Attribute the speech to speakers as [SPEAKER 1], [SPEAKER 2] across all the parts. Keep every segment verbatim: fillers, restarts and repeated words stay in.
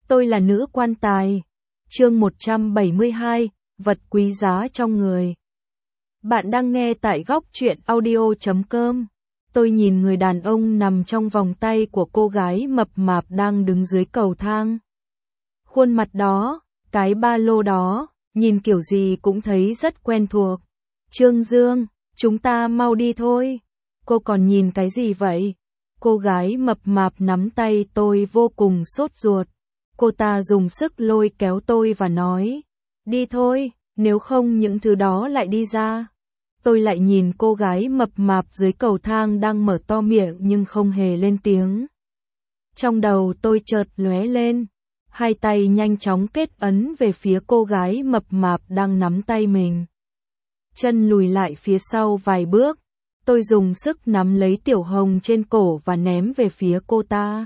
[SPEAKER 1] Tôi là nữ quan tài. Chương một trăm bảy mươi hai, vật quý giá trong người. Bạn đang nghe tại góc truyện audio chấm com. Tôi nhìn người đàn ông nằm trong vòng tay của cô gái mập mạp đang đứng dưới cầu thang. Khuôn mặt đó, cái ba lô đó, nhìn kiểu gì cũng thấy rất quen thuộc. Trương Dương, chúng ta mau đi thôi. Cô còn nhìn cái gì vậy? Cô gái mập mạp nắm tay tôi vô cùng sốt ruột. Cô ta dùng sức lôi kéo tôi và nói, đi thôi, nếu không những thứ đó lại đi ra. Tôi lại nhìn cô gái mập mạp dưới cầu thang đang mở to miệng nhưng không hề lên tiếng. Trong đầu tôi chợt lóe lên, hai tay nhanh chóng kết ấn về phía cô gái mập mạp đang nắm tay mình. Chân lùi lại phía sau vài bước, tôi dùng sức nắm lấy Tiểu Hồng trên cổ và ném về phía cô ta.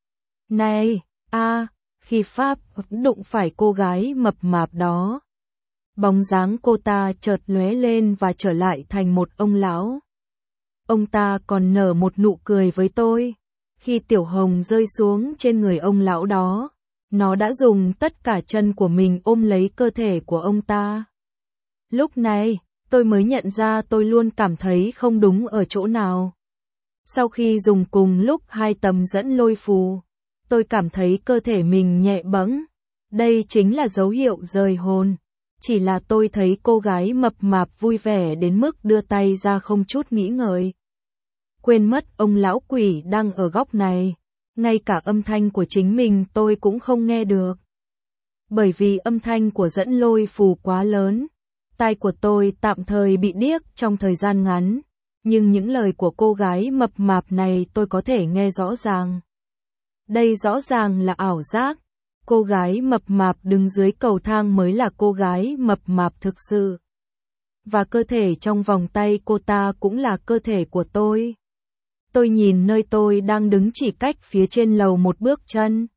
[SPEAKER 1] Này, a! Khi Pháp đụng phải cô gái mập mạp đó, bóng dáng cô ta chợt lóe lên và trở lại thành một ông lão. Ông ta còn nở một nụ cười với tôi. Khi Tiểu Hồng rơi xuống trên người ông lão đó, nó đã dùng tất cả chân của mình ôm lấy cơ thể của ông ta. Lúc này, tôi mới nhận ra tôi luôn cảm thấy không đúng ở chỗ nào. Sau khi dùng cùng lúc hai tấm dẫn lôi phù, tôi cảm thấy cơ thể mình nhẹ bẫng. Đây chính là dấu hiệu rời hồn. Chỉ là tôi thấy cô gái mập mạp vui vẻ đến mức đưa tay ra không chút nghĩ ngợi. Quên mất ông lão quỷ đang ở góc này. Ngay cả âm thanh của chính mình tôi cũng không nghe được. Bởi vì âm thanh của dẫn lôi phù quá lớn, tai của tôi tạm thời bị điếc trong thời gian ngắn. Nhưng những lời của cô gái mập mạp này tôi có thể nghe rõ ràng. Đây rõ ràng là ảo giác. Cô gái mập mạp đứng dưới cầu thang mới là cô gái mập mạp thực sự. Và cơ thể trong vòng tay cô ta cũng là cơ thể của tôi. Tôi nhìn nơi tôi đang đứng chỉ cách phía trên lầu một bước chân.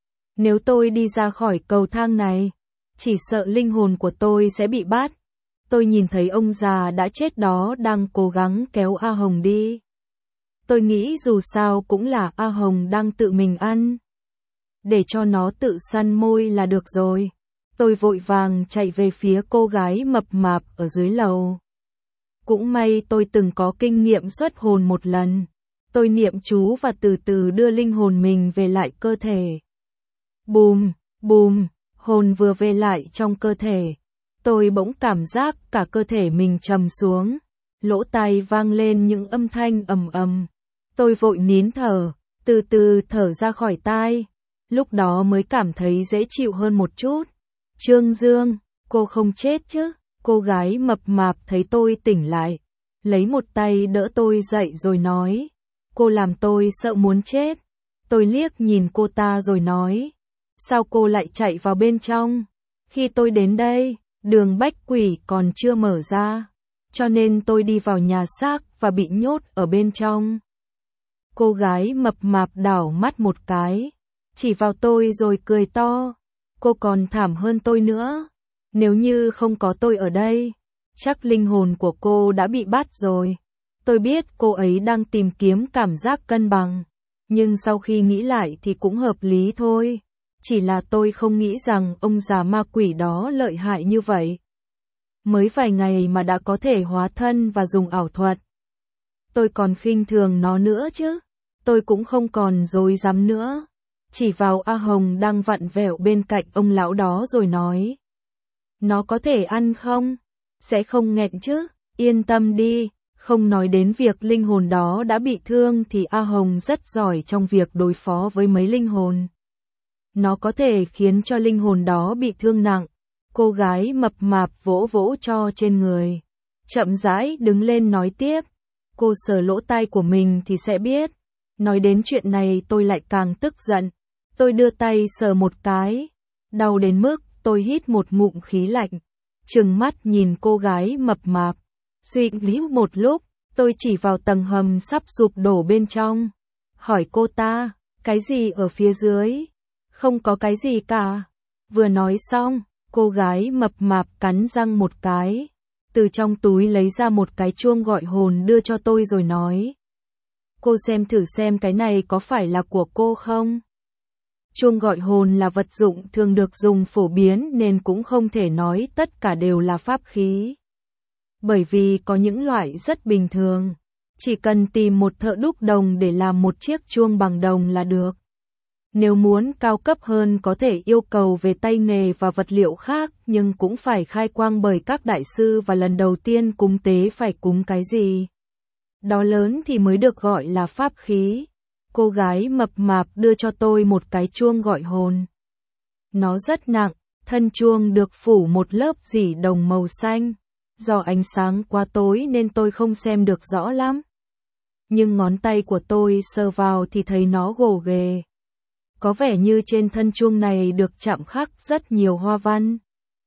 [SPEAKER 1] Nếu tôi đi ra khỏi cầu thang này, chỉ sợ linh hồn của tôi sẽ bị bắt. Tôi nhìn thấy ông già đã chết đó đang cố gắng kéo A Hồng đi. Tôi nghĩ dù sao cũng là A Hồng đang tự mình ăn. Để cho nó tự săn môi là được rồi. Tôi vội vàng chạy về phía cô gái mập mạp ở dưới lầu. Cũng may tôi từng có kinh nghiệm xuất hồn một lần. Tôi niệm chú và từ từ đưa linh hồn mình về lại cơ thể. Bùm, bùm, hồn vừa về lại trong cơ thể. Tôi bỗng cảm giác cả cơ thể mình trầm xuống. Lỗ tai vang lên những âm thanh ầm ầm. Tôi vội nín thở, từ từ thở ra khỏi tai. Lúc đó mới cảm thấy dễ chịu hơn một chút. Trương Dương, cô không chết chứ? Cô gái mập mạp thấy tôi tỉnh lại, lấy một tay đỡ tôi dậy rồi nói. Cô làm tôi sợ muốn chết. Tôi liếc nhìn cô ta rồi nói. Sao cô lại chạy vào bên trong? Khi tôi đến đây, đường bách quỷ còn chưa mở ra. Cho nên tôi đi vào nhà xác và bị nhốt ở bên trong. Cô gái mập mạp đảo mắt một cái, chỉ vào tôi rồi cười to. Cô còn thảm hơn tôi nữa. Nếu như không có tôi ở đây, chắc linh hồn của cô đã bị bắt rồi. Tôi biết cô ấy đang tìm kiếm cảm giác cân bằng, nhưng sau khi nghĩ lại thì cũng hợp lý thôi. Chỉ là tôi không nghĩ rằng ông già ma quỷ đó lợi hại như vậy. Mới vài ngày mà đã có thể hóa thân và dùng ảo thuật. Tôi còn khinh thường nó nữa chứ. Tôi cũng không còn dối dám nữa. Chỉ vào A Hồng đang vặn vẹo bên cạnh ông lão đó rồi nói. Nó có thể ăn không? Sẽ không nghẹn chứ? Yên tâm đi. Không nói đến việc linh hồn đó đã bị thương thì A Hồng rất giỏi trong việc đối phó với mấy linh hồn. Nó có thể khiến cho linh hồn đó bị thương nặng. Cô gái mập mạp vỗ vỗ cho trên người. Chậm rãi đứng lên nói tiếp. Cô sờ lỗ tai của mình thì sẽ biết. Nói đến chuyện này tôi lại càng tức giận. Tôi đưa tay sờ một cái. Đau đến mức tôi hít một ngụm khí lạnh. Trừng mắt nhìn cô gái mập mạp. Suy nghĩ một lúc, tôi chỉ vào tầng hầm sắp sụp đổ bên trong. Hỏi cô ta, cái gì ở phía dưới? Không có cái gì cả. Vừa nói xong, cô gái mập mạp cắn răng một cái. Từ trong túi lấy ra một cái chuông gọi hồn đưa cho tôi rồi nói. Cô xem thử xem cái này có phải là của cô không? Chuông gọi hồn là vật dụng thường được dùng phổ biến nên cũng không thể nói tất cả đều là pháp khí. Bởi vì có những loại rất bình thường, chỉ cần tìm một thợ đúc đồng để làm một chiếc chuông bằng đồng là được. Nếu muốn cao cấp hơn có thể yêu cầu về tay nghề và vật liệu khác, nhưng cũng phải khai quang bởi các đại sư và lần đầu tiên cúng tế phải cúng cái gì đó lớn thì mới được gọi là pháp khí. Cô gái mập mạp đưa cho tôi một cái chuông gọi hồn. Nó rất nặng, thân chuông được phủ một lớp dỉ đồng màu xanh. Do ánh sáng quá tối nên tôi không xem được rõ lắm. Nhưng ngón tay của tôi sờ vào thì thấy nó gồ ghề. Có vẻ như trên thân chuông này được chạm khắc rất nhiều hoa văn.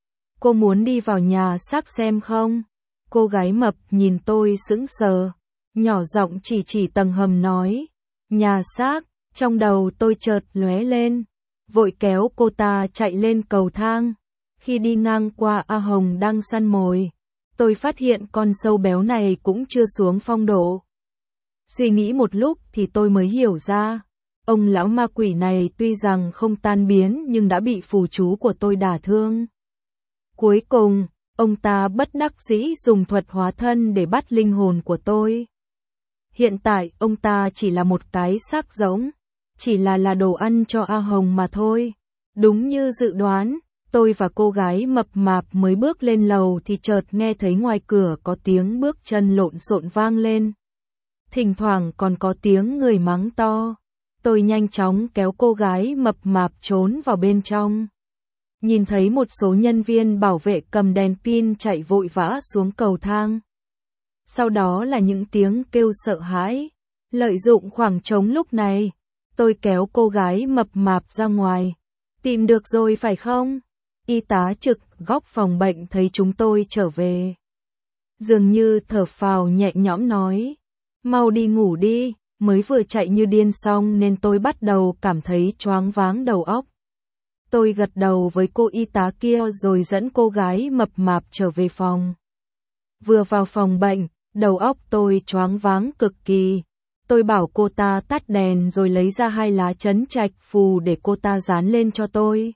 [SPEAKER 1] Cô muốn đi vào nhà xác xem không? Cô gái mập nhìn tôi sững sờ, nhỏ giọng chỉ chỉ tầng hầm nói. Nhà xác, trong đầu tôi chợt lóe lên, vội kéo cô ta chạy lên cầu thang. Khi đi ngang qua A Hồng đang săn mồi, tôi phát hiện con sâu béo này cũng chưa xuống phong độ. Suy nghĩ một lúc thì tôi mới hiểu ra, ông lão ma quỷ này tuy rằng không tan biến nhưng đã bị phù chú của tôi đả thương. Cuối cùng, ông ta bất đắc dĩ dùng thuật hóa thân để bắt linh hồn của tôi. Hiện tại ông ta chỉ là một cái xác giống, chỉ là là đồ ăn cho A Hồng mà thôi. Đúng như dự đoán, tôi và cô gái mập mạp mới bước lên lầu thì chợt nghe thấy ngoài cửa có tiếng bước chân lộn xộn vang lên. Thỉnh thoảng còn có tiếng người mắng to. Tôi nhanh chóng kéo cô gái mập mạp trốn vào bên trong. Nhìn thấy một số nhân viên bảo vệ cầm đèn pin chạy vội vã xuống cầu thang. Sau đó là những tiếng kêu sợ hãi. Lợi dụng khoảng trống lúc này, tôi kéo cô gái mập mạp ra ngoài. Tìm được rồi phải không? Y tá trực góc phòng bệnh thấy chúng tôi trở về. Dường như thở phào nhẹ nhõm nói. Mau đi ngủ đi, mới vừa chạy như điên xong nên tôi bắt đầu cảm thấy choáng váng đầu óc. Tôi gật đầu với cô y tá kia rồi dẫn cô gái mập mạp trở về phòng. Vừa vào phòng bệnh, đầu óc tôi choáng váng cực kỳ. Tôi bảo cô ta tắt đèn rồi lấy ra hai lá trấn trạch phù để cô ta dán lên cho tôi.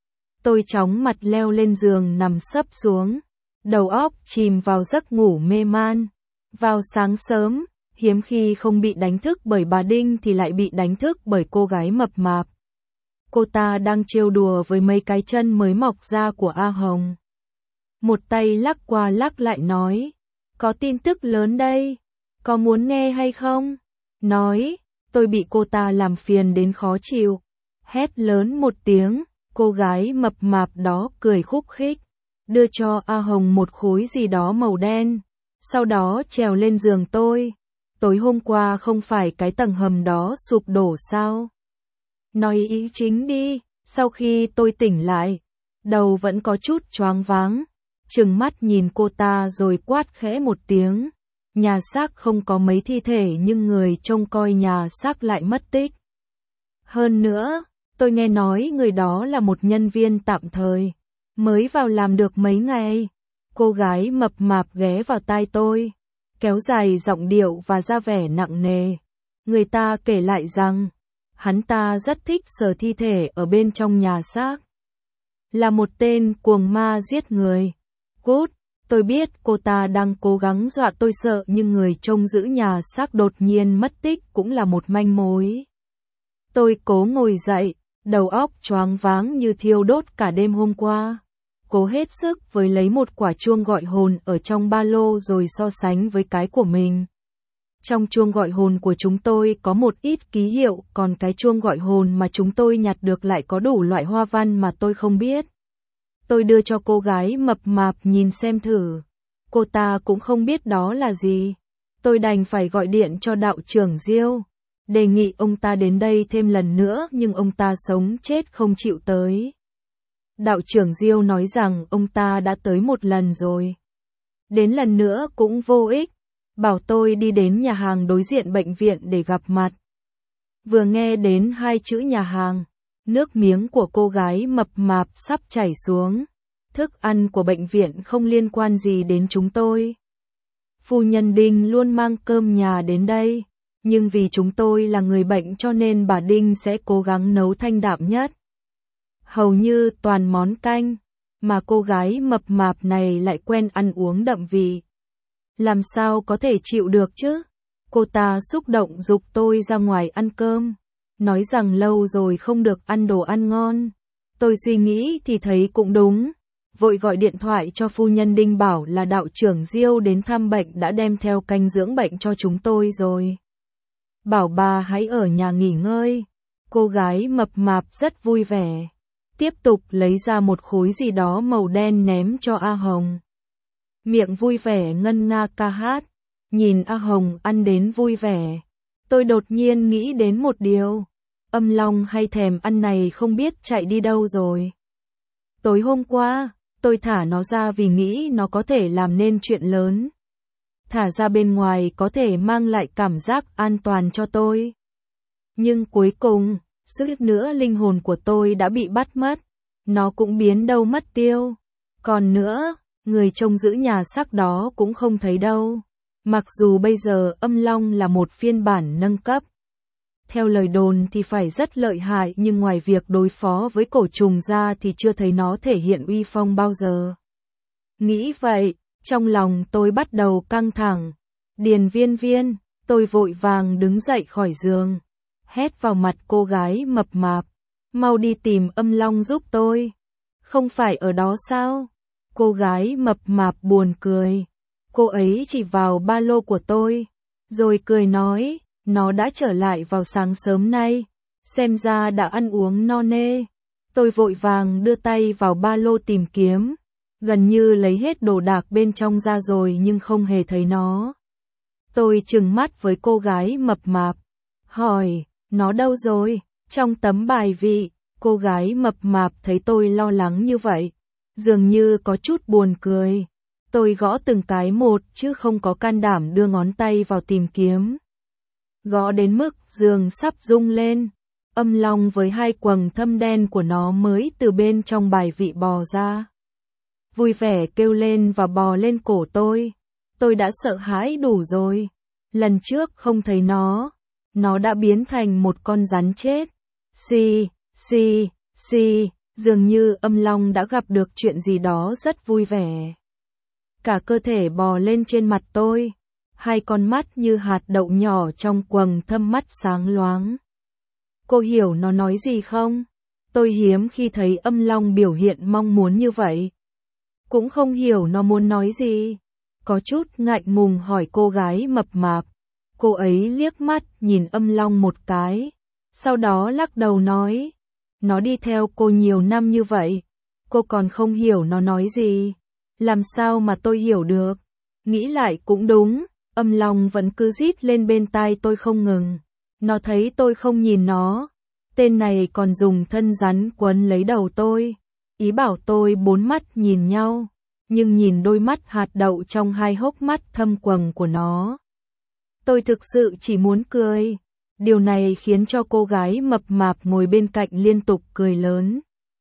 [SPEAKER 1] Tôi chóng mặt leo lên giường nằm sấp xuống, đầu óc chìm vào giấc ngủ mê man. Vào sáng sớm, hiếm khi không bị đánh thức bởi bà Đinh thì lại bị đánh thức bởi cô gái mập mạp. Cô ta đang trêu đùa với mấy cái chân mới mọc ra của A Hồng. Một tay lắc qua lắc lại nói, có tin tức lớn đây, có muốn nghe hay không? Nói, tôi bị cô ta làm phiền đến khó chịu. Hét lớn một tiếng, cô gái mập mạp đó cười khúc khích, đưa cho A Hồng một khối gì đó màu đen, sau đó trèo lên giường tôi. Tối hôm qua không phải cái tầng hầm đó sụp đổ sao? Nói ý chính đi. Sau khi tôi tỉnh lại, đầu vẫn có chút choáng váng, trừng mắt nhìn cô ta rồi quát khẽ một tiếng. Nhà xác không có mấy thi thể nhưng người trông coi nhà xác lại mất tích. Hơn nữa, tôi nghe nói người đó là một nhân viên tạm thời, mới vào làm được mấy ngày. Cô gái mập mạp ghé vào tai tôi, kéo dài giọng điệu và ra vẻ nặng nề. Người ta kể lại rằng, hắn ta rất thích sờ thi thể ở bên trong nhà xác. Là một tên cuồng ma giết người. Cút, tôi biết cô ta đang cố gắng dọa tôi sợ nhưng người trông giữ nhà xác đột nhiên mất tích cũng là một manh mối. Tôi cố ngồi dậy, đầu óc choáng váng như thiêu đốt cả đêm hôm qua. Cố hết sức với lấy một quả chuông gọi hồn ở trong ba lô rồi so sánh với cái của mình. Trong chuông gọi hồn của chúng tôi có một ít ký hiệu, còn cái chuông gọi hồn mà chúng tôi nhặt được lại có đủ loại hoa văn mà tôi không biết. Tôi đưa cho cô gái mập mạp nhìn xem thử. Cô ta cũng không biết đó là gì. Tôi đành phải gọi điện cho đạo trưởng Diêu, đề nghị ông ta đến đây thêm lần nữa nhưng ông ta sống chết không chịu tới. Đạo trưởng Diêu nói rằng ông ta đã tới một lần rồi. Đến lần nữa cũng vô ích, bảo tôi đi đến nhà hàng đối diện bệnh viện để gặp mặt. Vừa nghe đến hai chữ nhà hàng, nước miếng của cô gái mập mạp sắp chảy xuống. Thức ăn của bệnh viện không liên quan gì đến chúng tôi. Phu nhân Đinh luôn mang cơm nhà đến đây. nhưng vì chúng tôi là người bệnh cho nên bà Đinh sẽ cố gắng nấu thanh đạm nhất. Hầu như toàn món canh, mà cô gái mập mạp này lại quen ăn uống đậm vị. Làm sao có thể chịu được chứ? Cô ta xúc động giục tôi ra ngoài ăn cơm, nói rằng lâu rồi không được ăn đồ ăn ngon. Tôi suy nghĩ thì thấy cũng đúng, vội gọi điện thoại cho phu nhân Đinh bảo là đạo trưởng Diêu đến thăm bệnh đã đem theo canh dưỡng bệnh cho chúng tôi rồi. Bảo bà hãy ở nhà nghỉ ngơi. Cô gái mập mạp rất vui vẻ, tiếp tục lấy ra một khối gì đó màu đen ném cho A Hồng. Miệng vui vẻ ngân nga ca hát, nhìn A Hồng ăn đến vui vẻ. Tôi đột nhiên nghĩ đến một điều, Âm Long hay thèm ăn này không biết chạy đi đâu rồi. Tối hôm qua, tôi thả nó ra vì nghĩ nó có thể làm nên chuyện lớn. Thả ra bên ngoài có thể mang lại cảm giác an toàn cho tôi. Nhưng cuối cùng, suýt nữa linh hồn của tôi đã bị bắt mất. Nó cũng biến đâu mất tiêu. Còn nữa, người trông giữ nhà xác đó cũng không thấy đâu. Mặc dù bây giờ Âm Long là một phiên bản nâng cấp. Theo lời đồn thì phải rất lợi hại, nhưng ngoài việc đối phó với cổ trùng ra thì chưa thấy nó thể hiện uy phong bao giờ. Nghĩ vậy, trong lòng tôi bắt đầu căng thẳng. Điền Viên Viên, tôi vội vàng đứng dậy khỏi giường, hét vào mặt cô gái mập mạp, mau đi tìm Âm Long giúp tôi. Không phải ở đó sao? Cô gái mập mạp buồn cười. Cô ấy chỉ vào ba lô của tôi, rồi cười nói, nó đã trở lại vào sáng sớm nay, xem ra đã ăn uống no nê. Tôi vội vàng đưa tay vào ba lô tìm kiếm, gần như lấy hết đồ đạc bên trong ra rồi nhưng không hề thấy nó. Tôi trừng mắt với cô gái mập mạp, hỏi, nó đâu rồi? Trong tấm bài vị, cô gái mập mạp thấy tôi lo lắng như vậy, dường như có chút buồn cười. Tôi gõ từng cái một chứ không có can đảm đưa ngón tay vào tìm kiếm. Gõ đến mức giường sắp rung lên, Âm Long với hai quầng thâm đen của nó mới từ bên trong bài vị bò ra. Vui vẻ kêu lên và bò lên cổ tôi. Tôi đã sợ hãi đủ rồi. Lần trước không thấy nó, nó đã biến thành một con rắn chết. Xì, xì, xì, dường như Âm Long đã gặp được chuyện gì đó rất vui vẻ. Cả cơ thể bò lên trên mặt tôi, hai con mắt như hạt đậu nhỏ trong quầng thâm mắt sáng loáng. Cô hiểu nó nói gì không? Tôi hiếm khi thấy Âm Long biểu hiện mong muốn như vậy. Cũng không hiểu nó muốn nói gì. Có chút ngại ngùng hỏi cô gái mập mạp. Cô ấy liếc mắt nhìn Âm Long một cái, sau đó lắc đầu nói, nó đi theo cô nhiều năm như vậy, cô còn không hiểu nó nói gì. Làm sao mà tôi hiểu được? Nghĩ lại cũng đúng, Âm Long vẫn cứ rít lên bên tai tôi không ngừng. Nó thấy tôi không nhìn nó, tên này còn dùng thân rắn quấn lấy đầu tôi, ý bảo tôi bốn mắt nhìn nhau, nhưng nhìn đôi mắt hạt đậu trong hai hốc mắt thâm quầng của nó. Tôi thực sự chỉ muốn cười. Điều này khiến cho cô gái mập mạp ngồi bên cạnh liên tục cười lớn.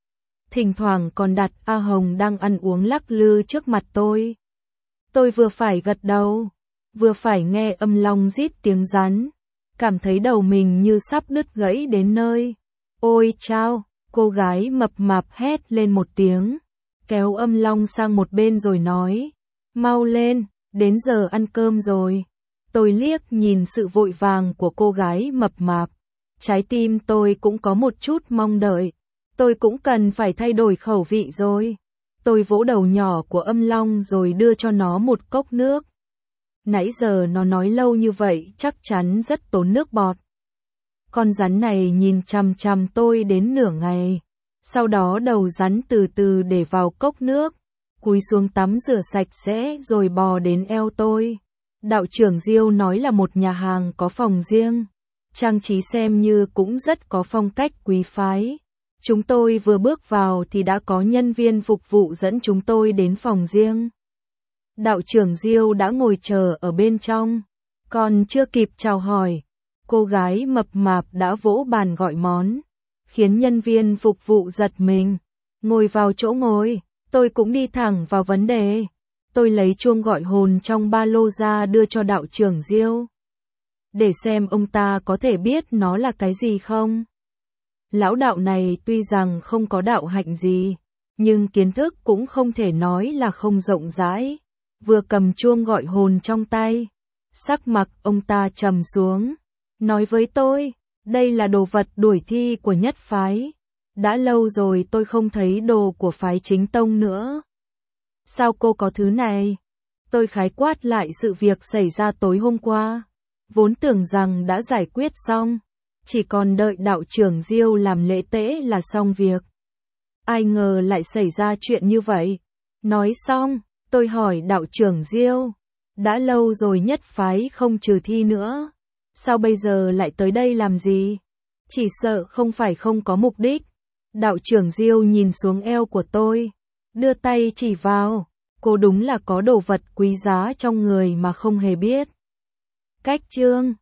[SPEAKER 1] Thỉnh thoảng còn đặt A Hồng đang ăn uống lắc lư trước mặt tôi. Tôi vừa phải gật đầu, vừa phải nghe Âm Long rít tiếng rắn, cảm thấy đầu mình như sắp đứt gãy đến nơi. Ôi chao, cô gái mập mạp hét lên một tiếng, kéo Âm Long sang một bên rồi nói, mau lên, đến giờ ăn cơm rồi. Tôi liếc nhìn sự vội vàng của cô gái mập mạp, trái tim tôi cũng có một chút mong đợi. Tôi cũng cần phải thay đổi khẩu vị rồi. Tôi vỗ đầu nhỏ của Âm Long rồi đưa cho nó một cốc nước. Nãy giờ nó nói lâu như vậy chắc chắn rất tốn nước bọt. Con rắn này nhìn chằm chằm tôi đến nửa ngày. Sau đó đầu rắn từ từ để vào cốc nước, cúi xuống tắm rửa sạch sẽ rồi bò đến eo tôi. Đạo trưởng Diêu nói là một nhà hàng có phòng riêng, trang trí xem như cũng rất có phong cách quý phái. Chúng tôi vừa bước vào thì đã có nhân viên phục vụ dẫn chúng tôi đến phòng riêng. Đạo trưởng Diêu đã ngồi chờ ở bên trong, còn chưa kịp chào hỏi, cô gái mập mạp đã vỗ bàn gọi món, khiến nhân viên phục vụ giật mình. Ngồi vào chỗ ngồi, tôi cũng đi thẳng vào vấn đề. Tôi lấy chuông gọi hồn trong ba lô ra đưa cho đạo trưởng Diêu. để xem ông ta có thể biết nó là cái gì không. Lão đạo này tuy rằng không có đạo hạnh gì, nhưng kiến thức cũng không thể nói là không rộng rãi. Vừa cầm chuông gọi hồn trong tay, sắc mặt ông ta trầm xuống, nói với tôi, đây là đồ vật đuổi thi của nhất phái. Đã lâu rồi tôi không thấy đồ của phái chính tông nữa. Sao cô có thứ này? Tôi khái quát lại sự việc xảy ra tối hôm qua. Vốn tưởng rằng đã giải quyết xong, chỉ còn đợi đạo trưởng Diêu làm lễ tế là xong việc. Ai ngờ lại xảy ra chuyện như vậy. Nói xong, tôi hỏi đạo trưởng Diêu, đã lâu rồi nhất phái không trừ thi nữa, sao bây giờ lại tới đây làm gì? Chỉ sợ không phải không có mục đích. Đạo trưởng Diêu nhìn xuống eo của tôi, đưa tay chỉ vào, cô đúng là có đồ vật quý giá trong người mà không hề biết. Cách chương